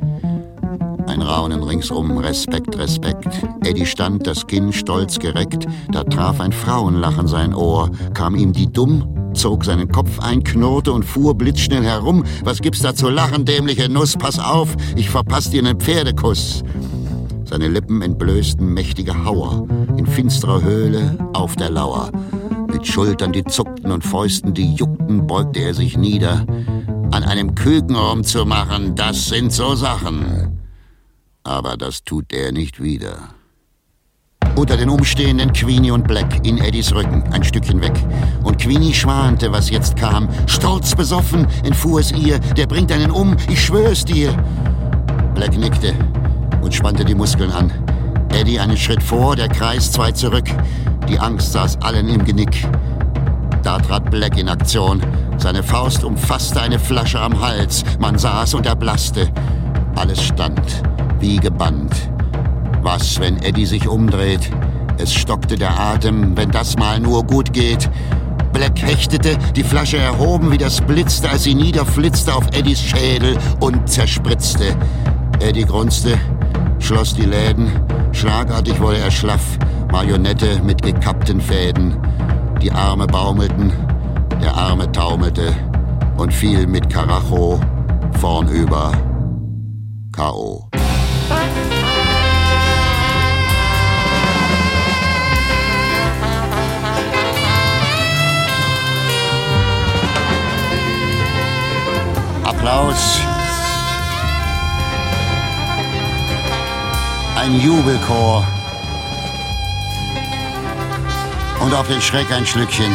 Ein Raunen ringsum, Respekt, Respekt. Eddie stand, das Kinn stolz gereckt. Da traf ein Frauenlachen sein Ohr. Kam ihm die dumm, zog seinen Kopf ein, knurrte und fuhr blitzschnell herum. Was gibt's da zu lachen, dämliche Nuss? Pass auf, ich verpass dir einen Pferdekuss. Seine Lippen entblößten mächtige Hauer. In finsterer Höhle auf der Lauer. Mit Schultern, die zuckten und Fäusten, die juckten, beugte er sich nieder. An einem Küken rumzumachen, das sind so Sachen. Aber das tut er nicht wieder. Unter den Umstehenden Queenie und Black in Eddies Rücken, ein Stückchen weg. Und Queenie schwante, was jetzt kam. Sturzbesoffen, entfuhr es ihr. Der bringt einen um, ich schwör's dir. Black nickte und spannte die Muskeln an. Eddie einen Schritt vor, der Kreis zwei zurück. Die Angst saß allen im Genick. Da trat Black in Aktion. Seine Faust umfasste eine Flasche am Hals. Man saß und erblasste. Alles stand wie gebannt. Was, wenn Eddie sich umdreht? Es stockte der Atem, wenn das mal nur gut geht. Black hechtete, die Flasche erhoben, wie das blitzte, als sie niederflitzte auf Eddies Schädel und zerspritzte. Eddie grunzte, schloss die Läden. Schlagartig wurde er schlaff, Marionette mit gekappten Fäden. Die Arme baumelten, der Arme taumelte und fiel mit Karacho vornüber K O Applaus. Ein Jubelchor. Und auf den Schreck ein Schlückchen.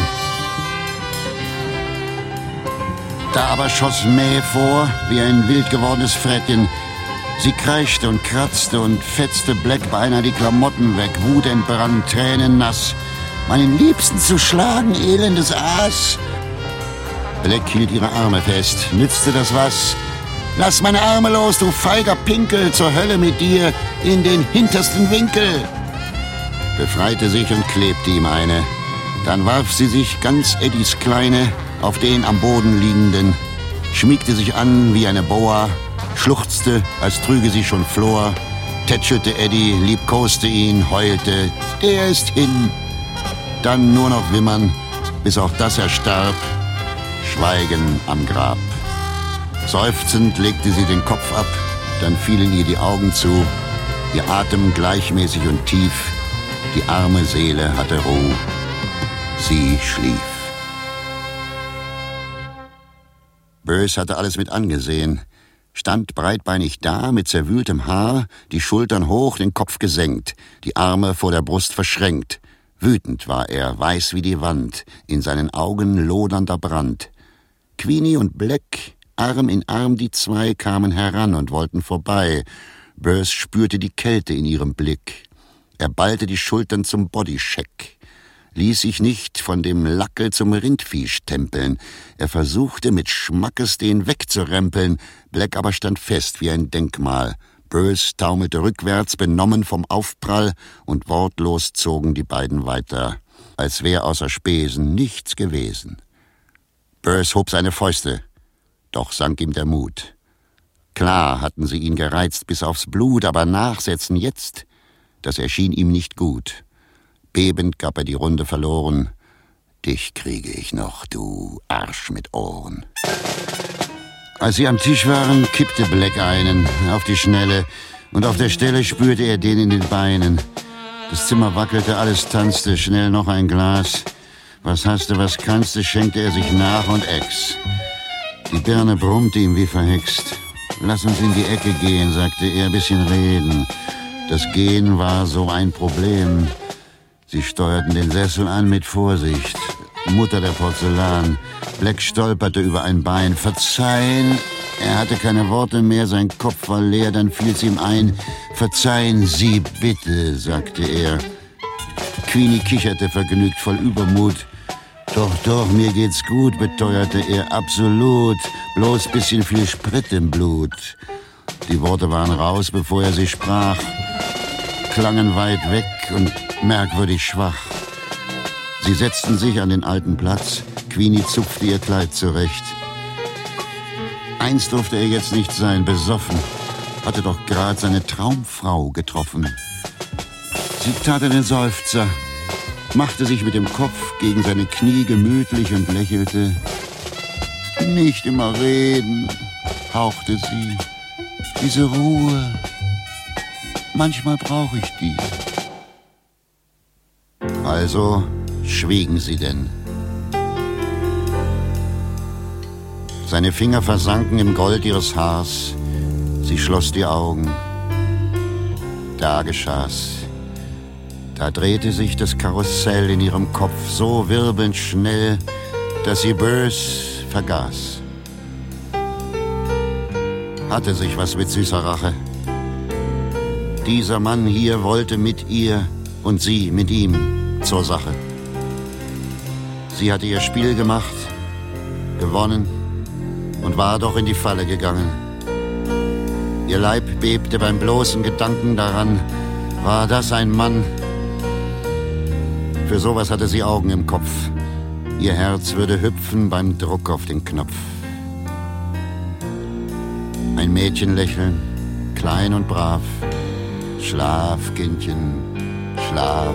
Da aber schoss May vor, wie ein wild gewordenes Frettchen. Sie kreischte und kratzte und fetzte Black beinahe die Klamotten weg, wutentbrannt, tränennass. Meinen Liebsten zu schlagen, elendes Aas. Black hielt ihre Arme fest. Nützte das was? Lass meine Arme los, du feiger Pinkel, zur Hölle mit dir, in den hintersten Winkel. Befreite sich und klebte ihm eine. Dann warf sie sich ganz Eddies Kleine auf den am Boden liegenden, schmiegte sich an wie eine Boa, schluchzte, als trüge sie schon Flor, tätschelte Eddie, liebkoste ihn, heulte, der ist hin. Dann nur noch wimmern, bis auch das erstarb, Schweigen am Grab. Seufzend legte sie den Kopf ab, dann fielen ihr die Augen zu, ihr Atem gleichmäßig und tief, die arme Seele hatte Ruhe, sie schlief. Bös hatte alles mit angesehen, stand breitbeinig da, mit zerwühltem Haar, die Schultern hoch, den Kopf gesenkt, die Arme vor der Brust verschränkt. Wütend war er, weiß wie die Wand, in seinen Augen lodernder Brand. Queenie und Black, Arm in Arm die zwei, kamen heran und wollten vorbei. Bös spürte die Kälte in ihrem Blick. Er ballte die Schultern zum Bodycheck, ließ sich nicht von dem Lackel zum Rindvieh stempeln. Er versuchte mit Schmackes den wegzurempeln, Black aber stand fest wie ein Denkmal. Bös taumelte rückwärts, benommen vom Aufprall, und wortlos zogen die beiden weiter, als wär außer Spesen nichts gewesen. Bös hob seine Fäuste, doch sank ihm der Mut. Klar hatten sie ihn gereizt bis aufs Blut, aber nachsetzen jetzt, das erschien ihm nicht gut. Bebend gab er die Runde verloren. Dich kriege ich noch, du Arsch mit Ohren. Als sie am Tisch waren, kippte Black einen auf die Schnelle, und auf der Stelle spürte er den in den Beinen. Das Zimmer wackelte, alles tanzte, schnell noch ein Glas. Was hast du, was kannst du, schenkte er sich nach und ex. Die Birne brummte ihm wie verhext. Lass uns in die Ecke gehen, sagte er, bisschen reden. Das Gehen war so ein Problem. Sie steuerten den Sessel an mit Vorsicht. Mutter der Porzellan. Black stolperte über ein Bein. Verzeihen. Er hatte keine Worte mehr, sein Kopf war leer, dann fiel es ihm ein. Verzeihen Sie bitte, sagte er. Queenie kicherte vergnügt voll Übermut. Doch, doch, mir geht's gut, beteuerte er. Absolut. Bloß bisschen viel Sprit im Blut. Die Worte waren raus, bevor er sie sprach. Klangen weit weg und merkwürdig schwach. Sie setzten sich an den alten Platz. Queenie zupfte ihr Kleid zurecht. Eins durfte er jetzt nicht sein, besoffen. Hatte doch gerade seine Traumfrau getroffen. Sie tat einen Seufzer, machte sich mit dem Kopf gegen seine Knie gemütlich und lächelte. Nicht immer reden, hauchte sie. Diese Ruhe, manchmal brauche ich die. Also schwiegen sie denn. Seine Finger versanken im Gold ihres Haars. Sie schloss die Augen. Da geschah's. Da drehte sich das Karussell in ihrem Kopf so wirbelnd schnell, dass sie bös vergaß. Hatte sich was mit süßer Rache. Dieser Mann hier wollte mit ihr und sie mit ihm zur Sache. Sie hatte ihr Spiel gemacht, gewonnen und war doch in die Falle gegangen. Ihr Leib bebte beim bloßen Gedanken daran. War das ein Mann? Für sowas hatte sie Augen im Kopf. Ihr Herz würde hüpfen beim Druck auf den Knopf. Ein Mädchen lächeln, klein und brav. Schlaf, Kindchen, schlaf.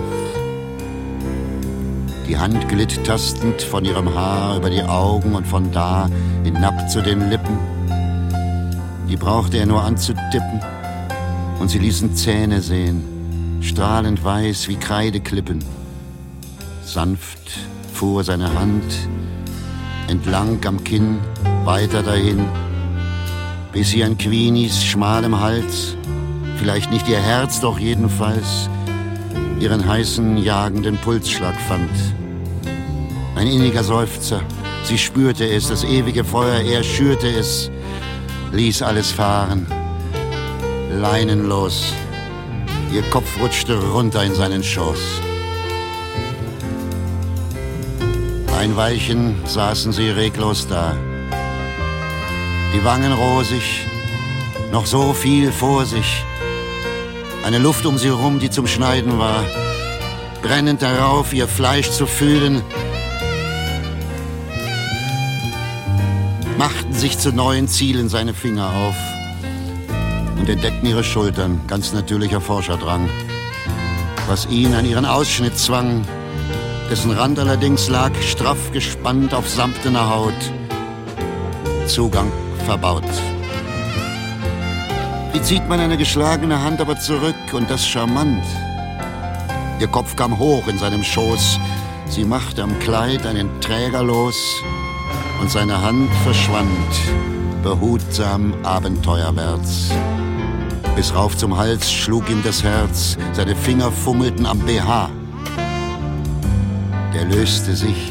Die Hand glitt tastend von ihrem Haar über die Augen und von da hinab zu den Lippen. Die brauchte er nur anzutippen und sie ließen Zähne sehen, strahlend weiß wie Kreideklippen. Sanft fuhr seine Hand entlang am Kinn, weiter dahin, bis sie an Queenies schmalem Hals, vielleicht nicht ihr Herz, doch jedenfalls ihren heißen, jagenden Pulsschlag fand. Ein inniger Seufzer, sie spürte es, das ewige Feuer, er schürte es, ließ alles fahren, leinenlos. Ihr Kopf rutschte runter in seinen Schoß. Ein Weilchen saßen sie reglos da. Die Wangen rosig, noch so viel vor sich. Eine Luft um sie rum, die zum Schneiden war. Brennend darauf, ihr Fleisch zu fühlen. Machten sich zu neuen Zielen seine Finger auf und entdeckten ihre Schultern, ganz natürlicher Forscherdrang. Was ihn an ihren Ausschnitt zwang, dessen Rand allerdings lag straff gespannt auf samtener Haut. Zugang verbaut. Wie zieht man eine geschlagene Hand aber zurück und das charmant? Ihr Kopf kam hoch in seinem Schoß, sie machte am Kleid einen Träger los und seine Hand verschwand, behutsam abenteuerwärts. Bis rauf zum Hals schlug ihm das Herz, seine Finger fummelten am B H. Der löste sich.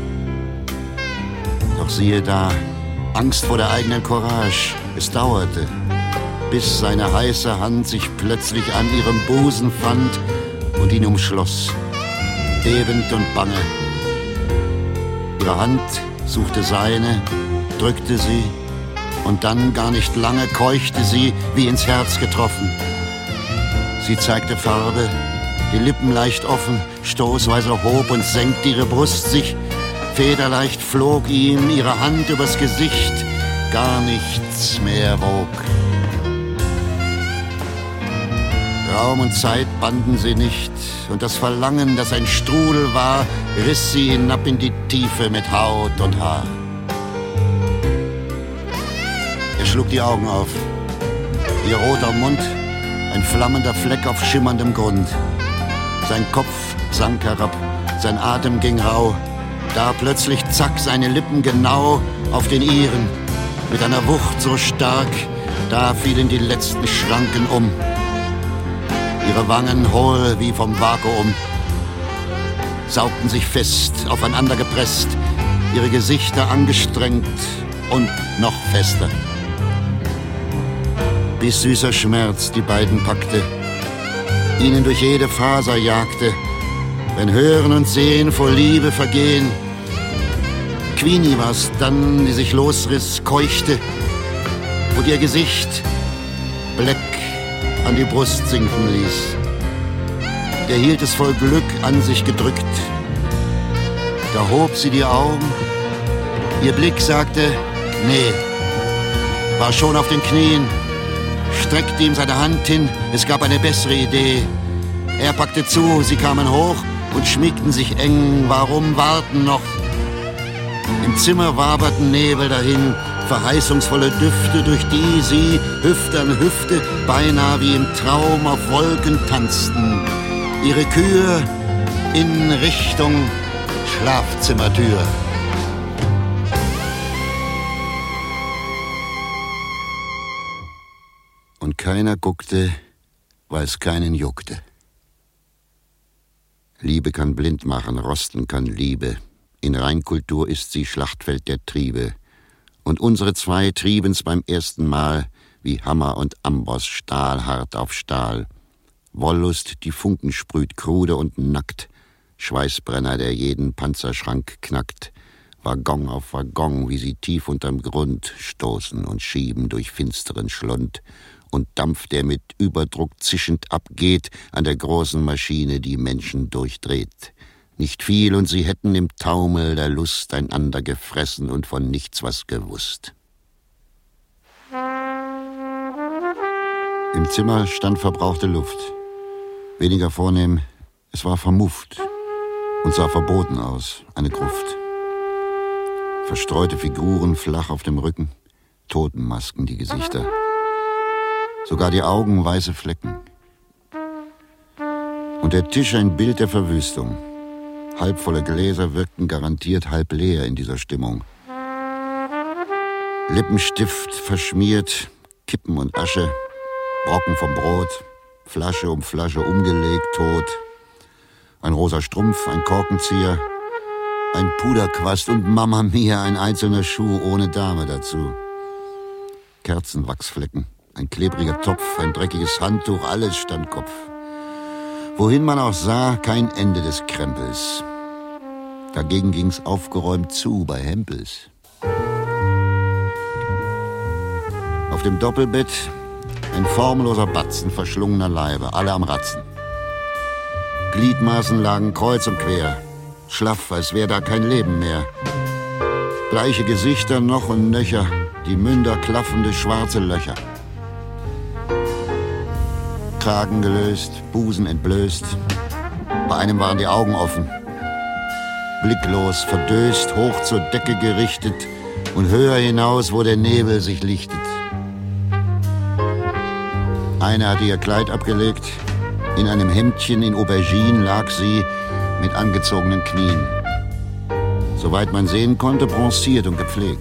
Doch siehe da, Angst vor der eigenen Courage, es dauerte, bis seine heiße Hand sich plötzlich an ihrem Busen fand und ihn umschloss, bebend und bange. Ihre Hand suchte seine, drückte sie, und dann gar nicht lange keuchte sie, wie ins Herz getroffen. Sie zeigte Farbe, die Lippen leicht offen, stoßweise hob und senkte ihre Brust sich, federleicht flog ihm ihre Hand übers Gesicht, gar nichts mehr wog. Raum und Zeit banden sie nicht, und das Verlangen, das ein Strudel war, riss sie hinab in die Tiefe mit Haut und Haar. Er schlug die Augen auf. Ihr roter Mund, ein flammender Fleck auf schimmerndem Grund. Sein Kopf sank herab, sein Atem ging rau. Da plötzlich zack, seine Lippen genau auf den ihren. Mit einer Wucht so stark, da fielen die letzten Schranken um. Ihre Wangen hohl wie vom Vakuum. saugten sich fest, aufeinander gepresst, ihre Gesichter angestrengt und noch fester. Bis süßer Schmerz die beiden packte, ihnen durch jede Faser jagte, wenn Hören und Sehen vor Liebe vergehen. Queenie war's dann, die sich losriss, keuchte und ihr Gesicht Black an die Brust sinken ließ. Der hielt es voll Glück an sich gedrückt. Da hob sie die Augen, ihr Blick sagte, nee, war schon auf den Knien, streckte ihm seine Hand hin, es gab eine bessere Idee. Er packte zu, sie kamen hoch und schmiegten sich eng, warum warten noch? Im Zimmer waberten Nebel dahin, verheißungsvolle Düfte, durch die sie Hüfte an Hüfte beinahe wie im Traum auf Wolken tanzten. Ihre Kühe in Richtung Schlafzimmertür. Und keiner guckte, weil es keinen juckte. Liebe kann blind machen, rosten kann Liebe. In Reinkultur ist sie Schlachtfeld der Triebe. Und unsere zwei trieben's beim ersten Mal, wie Hammer und Amboss, Stahl hart auf Stahl. Wollust, die Funken sprüht, krude und nackt. Schweißbrenner, der jeden Panzerschrank knackt. Waggon auf Waggon, wie sie tief unterm Grund stoßen und schieben durch finsteren Schlund. Und Dampf, der mit Überdruck zischend abgeht, an der großen Maschine die Menschen durchdreht. Nicht viel, und sie hätten im Taumel der Lust einander gefressen und von nichts was gewusst. Im Zimmer stand verbrauchte Luft. Weniger vornehm, es war vermufft und sah verboten aus, eine Gruft. Verstreute Figuren flach auf dem Rücken, Totenmasken die Gesichter. Sogar die Augen weiße Flecken. Und der Tisch ein Bild der Verwüstung. Halbvolle Gläser wirkten garantiert halb leer in dieser Stimmung. Lippenstift verschmiert, Kippen und Asche, Brocken vom Brot, Flasche um Flasche umgelegt, tot. Ein rosa Strumpf, ein Korkenzieher, ein Puderquast und Mamma Mia, ein einzelner Schuh ohne Dame dazu. Kerzenwachsflecken, ein klebriger Topf, ein dreckiges Handtuch, alles stand Kopf. Wohin man auch sah, kein Ende des Krempels. Dagegen ging's aufgeräumt zu bei Hempels. Auf dem Doppelbett ein formloser Batzen verschlungener Leibe, alle am Ratzen. Gliedmaßen lagen kreuz und quer, schlaff, als wär da kein Leben mehr. Bleiche Gesichter noch und nöcher, die Münder klaffende schwarze Löcher. Kragen gelöst, Busen entblößt. Bei einem waren die Augen offen. Blicklos, verdöst, hoch zur Decke gerichtet und höher hinaus, wo der Nebel sich lichtet. Eine hatte ihr Kleid abgelegt. In einem Hemdchen in Aubergine lag sie mit angezogenen Knien. Soweit man sehen konnte, bronziert und gepflegt.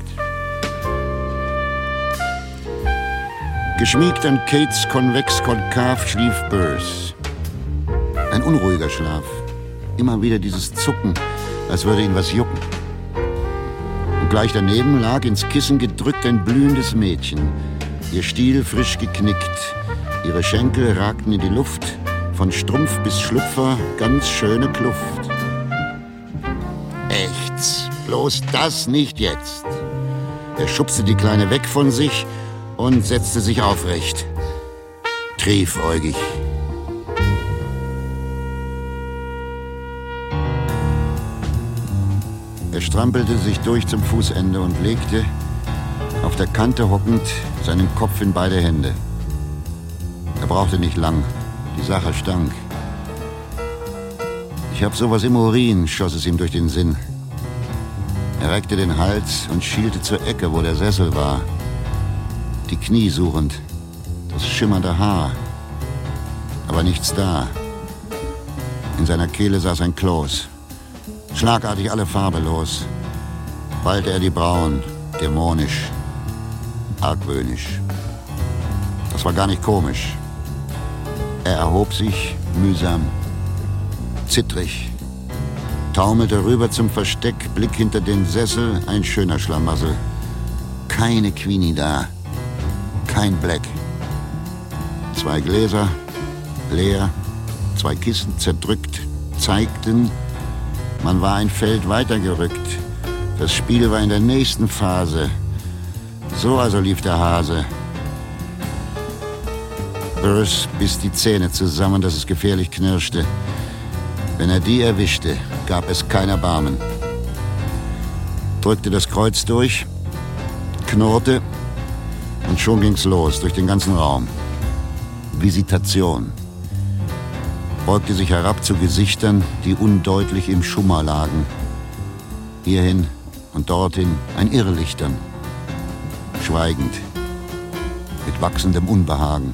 Geschmiegt an Kates konvex-konkav schlief Burrs. Ein unruhiger Schlaf. Immer wieder dieses Zucken, als würde ihn was jucken. Und gleich daneben lag ins Kissen gedrückt ein blühendes Mädchen. Ihr Stiel frisch geknickt. Ihre Schenkel ragten in die Luft. Von Strumpf bis Schlüpfer ganz schöne Kluft. Echts, bloß das nicht jetzt. Er schubste die Kleine weg von sich und setzte sich aufrecht. Triefäugig. Er strampelte sich durch zum Fußende und legte, auf der Kante hockend, seinen Kopf in beide Hände. Er brauchte nicht lang, die Sache stank. Ich hab sowas im Urin, schoss es ihm durch den Sinn. Er reckte den Hals und schielte zur Ecke, wo der Sessel war. Die Knie suchend, das schimmernde Haar, aber nichts da. In seiner Kehle saß ein Kloß, schlagartig alle Farbe los. Ballte er die Brauen, dämonisch, argwöhnisch. Das war gar nicht komisch. Er erhob sich mühsam, zittrig, Taumelte rüber zum Versteck, Blick hinter den Sessel, ein schöner Schlamassel. Keine Queenie da, kein Black. Zwei Gläser, leer, zwei Kisten zerdrückt, zeigten, man war ein Feld weitergerückt. Das Spiel war in der nächsten Phase. So also lief der Hase. Burrs biss die Zähne zusammen, dass es gefährlich knirschte. Wenn er die erwischte, gab es kein Erbarmen. Drückte das Kreuz durch, knurrte und schon ging's los durch den ganzen Raum. Visitation. Beugte sich herab zu Gesichtern, die undeutlich im Schummer lagen. Hierhin und dorthin ein Irrlichtern. Schweigend, mit wachsendem Unbehagen.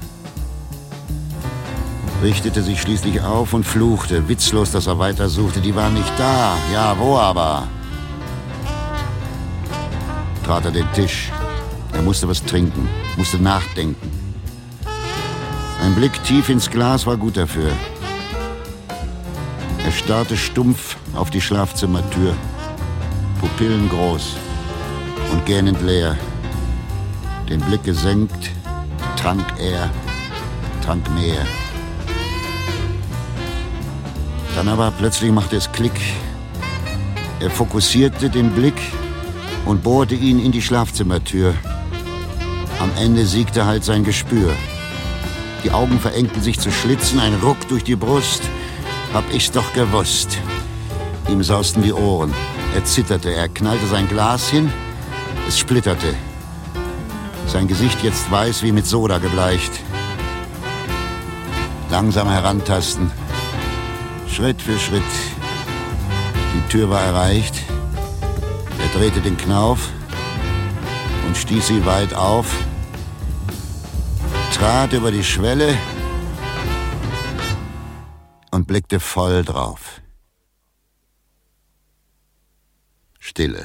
Richtete sich schließlich auf und fluchte, witzlos, dass er weitersuchte. Die waren nicht da. Ja, wo aber? Trat er den Tisch. Er musste was trinken, musste nachdenken. Ein Blick tief ins Glas war gut dafür. Er starrte stumpf auf die Schlafzimmertür. Pupillen groß und gähnend leer. Den Blick gesenkt, trank er, trank mehr. Dann aber plötzlich machte es Klick. Er fokussierte den Blick und bohrte ihn in die Schlafzimmertür. Am Ende siegte halt sein Gespür. Die Augen verengten sich zu Schlitzen, ein Ruck durch die Brust. Hab ich's doch gewusst. Ihm sausten die Ohren. Er zitterte, er knallte sein Glas hin. Es splitterte. Sein Gesicht jetzt weiß wie mit Soda gebleicht. Langsam herantasten. Schritt für Schritt. Die Tür war erreicht. Er drehte den Knauf und stieß sie weit auf. Trat über die Schwelle und blickte voll drauf. Stille.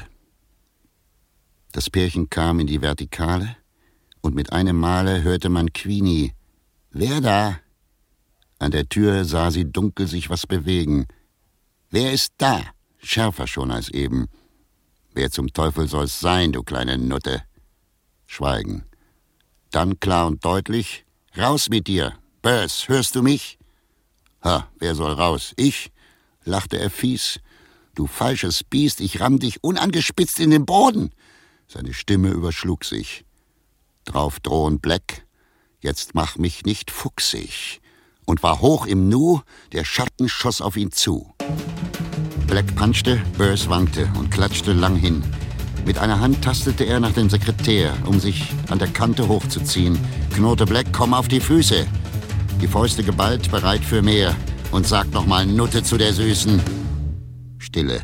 Das Pärchen kam in die Vertikale und mit einem Male hörte man Queenie. »Wer da?« An der Tür sah sie dunkel sich was bewegen. »Wer ist da?« Schärfer schon als eben. »Wer zum Teufel soll's sein, du kleine Nutte?« Schweigen. Dann klar und deutlich. »Raus mit dir! Burrs, hörst du mich?« »Ha, wer soll raus? Ich?« lachte er fies. »Du falsches Biest, ich ramm dich unangespitzt in den Boden!« Seine Stimme überschlug sich. Drauf drohend Black. »Jetzt mach mich nicht fuchsig!« Und war hoch im Nu, der Schatten schoss auf ihn zu. Black punchte, Burrs wankte und klatschte lang hin. Mit einer Hand tastete er nach dem Sekretär, um sich an der Kante hochzuziehen. Knurrte Black, komm auf die Füße. Die Fäuste geballt, bereit für mehr. Und sagt nochmal Nutte zu der Süßen. Stille.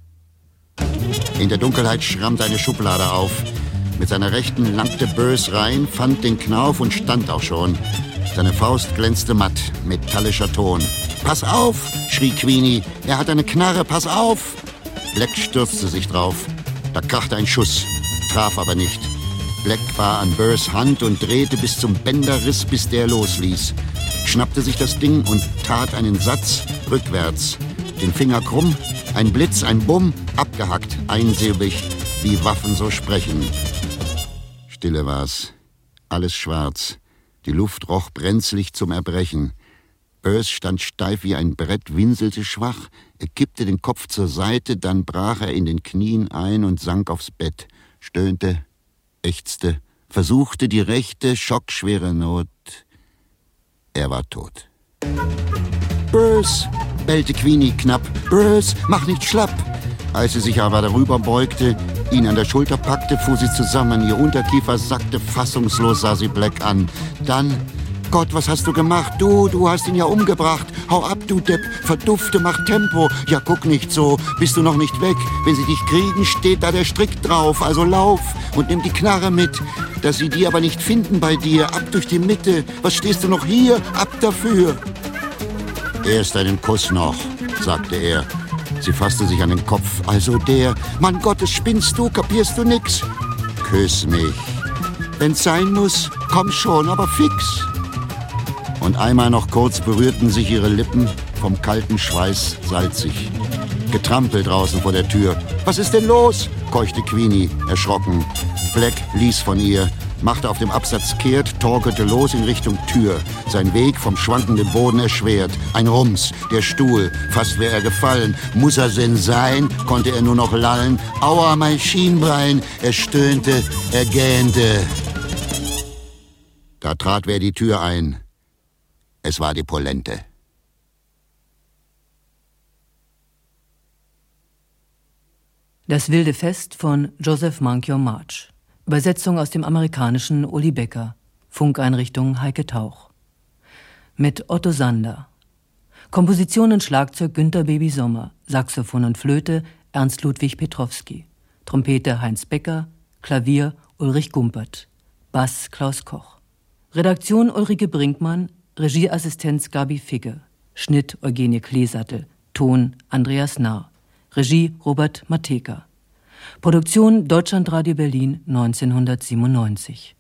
In der Dunkelheit schrammte eine Schublade auf. Mit seiner Rechten langte Burrs rein, fand den Knauf und stand auch schon. Seine Faust glänzte matt, metallischer Ton. »Pass auf!« schrie Queenie. »Er hat eine Knarre, pass auf!« Black stürzte sich drauf. Da krachte ein Schuss, traf aber nicht. Black war an Burrs Hand und drehte bis zum Bänderriss, bis der losließ. Schnappte sich das Ding und tat einen Satz rückwärts. Den Finger krumm, ein Blitz, ein Bumm, abgehackt, einsilbig, wie Waffen so sprechen. Stille war's, alles schwarz. Die Luft roch brenzlig zum Erbrechen. Burrs stand steif wie ein Brett, winselte schwach. Er kippte den Kopf zur Seite, dann brach er in den Knien ein und sank aufs Bett. Stöhnte, ächzte, versuchte die rechte, schockschwere Not. Er war tot. »Burrs«, bellte Queenie knapp. »Burrs, mach nicht schlapp!« Als sie sich aber darüber beugte, ihn an der Schulter packte, fuhr sie zusammen. Ihr Unterkiefer sackte, fassungslos sah sie Black an. Dann, »Gott, was hast du gemacht? Du, du hast ihn ja umgebracht. Hau ab, du Depp, verdufte, mach Tempo. Ja, guck nicht so, bist du noch nicht weg. Wenn sie dich kriegen, steht da der Strick drauf. Also lauf und nimm die Knarre mit. Dass sie die aber nicht finden bei dir. Ab durch die Mitte. Was stehst du noch hier? Ab dafür!« »Erst einen Kuss noch«, sagte er. Sie fasste sich an den Kopf. »Also der, Mann Gottes, spinnst du, kapierst du nix?« »Küss mich. Wenn's sein muss, komm schon, aber fix.« Und einmal noch kurz berührten sich ihre Lippen, vom kalten Schweiß salzig. Getrampel draußen vor der Tür. »Was ist denn los?« keuchte Queenie, erschrocken. Black ließ von ihr, machte auf dem Absatz kehrt, torkelte los in Richtung Tür. Sein Weg vom schwankenden Boden erschwert. Ein Rums, der Stuhl, fast wäre er gefallen. Muss er denn sein? Konnte er nur noch lallen. Aua, mein Schienbein! Er stöhnte, er gähnte. Da trat wer die Tür ein. Es war die Polente. Das wilde Fest von Joseph Mankion March. Übersetzung aus dem amerikanischen Uli Becker. Funkeinrichtung Heike Tauch. Mit Otto Sander. Komposition und Schlagzeug Günter Baby Sommer. Saxophon und Flöte Ernst Ludwig Petrowski. Trompete Heinz Becker. Klavier Ulrich Gumpert. Bass Klaus Koch. Redaktion Ulrike Brinkmann. Regieassistenz Gabi Figge. Schnitt Eugenie Kleesattel. Ton Andreas Narr. Regie Robert Mateka. Produktion Deutschlandradio Berlin neunzehnhundertsiebenundneunzig.